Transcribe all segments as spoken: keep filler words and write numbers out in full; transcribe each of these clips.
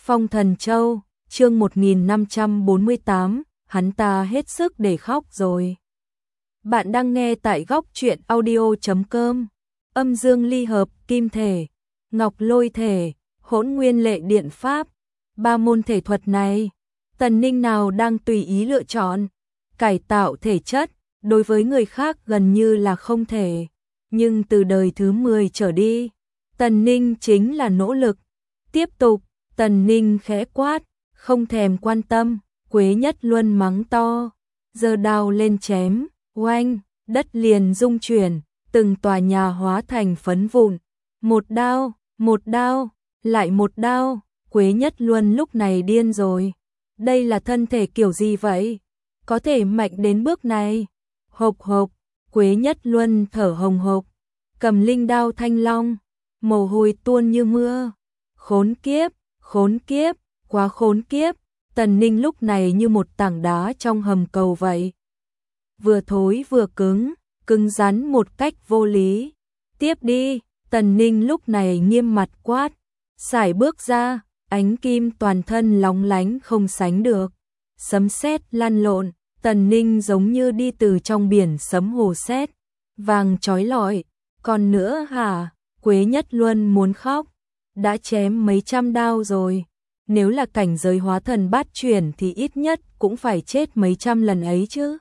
Phong Thần Châu, chương một nghìn năm trăm bốn mươi tám, hắn ta hết sức để khóc rồi. Bạn đang nghe tại góc truyện audio chấm com. Âm dương ly hợp, kim thể, ngọc lôi thể, hỗn nguyên lệ điện pháp. Ba môn thể thuật này, Tần Ninh nào đang tùy ý lựa chọn. Cải tạo thể chất, đối với người khác gần như là không thể. Nhưng từ đời thứ mười trở đi, Tần Ninh chính là nỗ lực. Tiếp tục, Tần Ninh khẽ quát, không thèm quan tâm, Quế Nhất Luân mắng to, giơ đao lên chém, oanh, đất liền rung chuyển, từng tòa nhà hóa thành phấn vụn. Một đao, một đao, lại một đao, Quế Nhất Luân lúc này điên rồi. Đây là thân thể kiểu gì vậy? Có thể mạnh đến bước này? Hộc hộc, Quế Nhất Luân thở hồng hộc, cầm linh đao thanh long, mồ hôi tuôn như mưa. Khốn kiếp, khốn kiếp, quá khốn kiếp, Tần Ninh lúc này như một tảng đá trong hầm cầu vậy. Vừa thối vừa cứng, cứng rắn một cách vô lý. Tiếp đi, Tần Ninh lúc này nghiêm mặt quát, sải bước ra, ánh kim toàn thân lóng lánh không sánh được. Sấm sét lăn lộn, Tần Ninh giống như đi từ trong biển sấm hồ sét, vàng chói lọi. Còn nữa hả? Quế Nhất Luân muốn khóc. Đã chém mấy trăm đao rồi, nếu là cảnh giới hóa thần bát chuyển thì ít nhất cũng phải chết mấy trăm lần ấy chứ.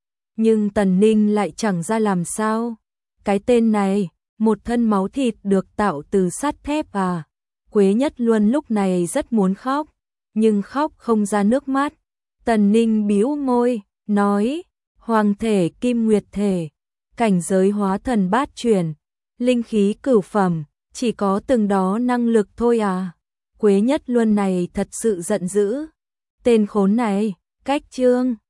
Nhưng Tần Ninh lại chẳng ra làm sao. Cái tên này, một thân máu thịt được tạo từ sắt thép à? Quế Nhất Luân lúc này rất muốn khóc, nhưng khóc không ra nước mắt. Tần Ninh bĩu môi, nói, hoàng thể kim nguyệt thể, cảnh giới hóa thần bát chuyển, linh khí cửu phẩm, chỉ có từng đó năng lực thôi à? Quế Nhất Luân này thật sự giận dữ. Tên khốn này, cách chương.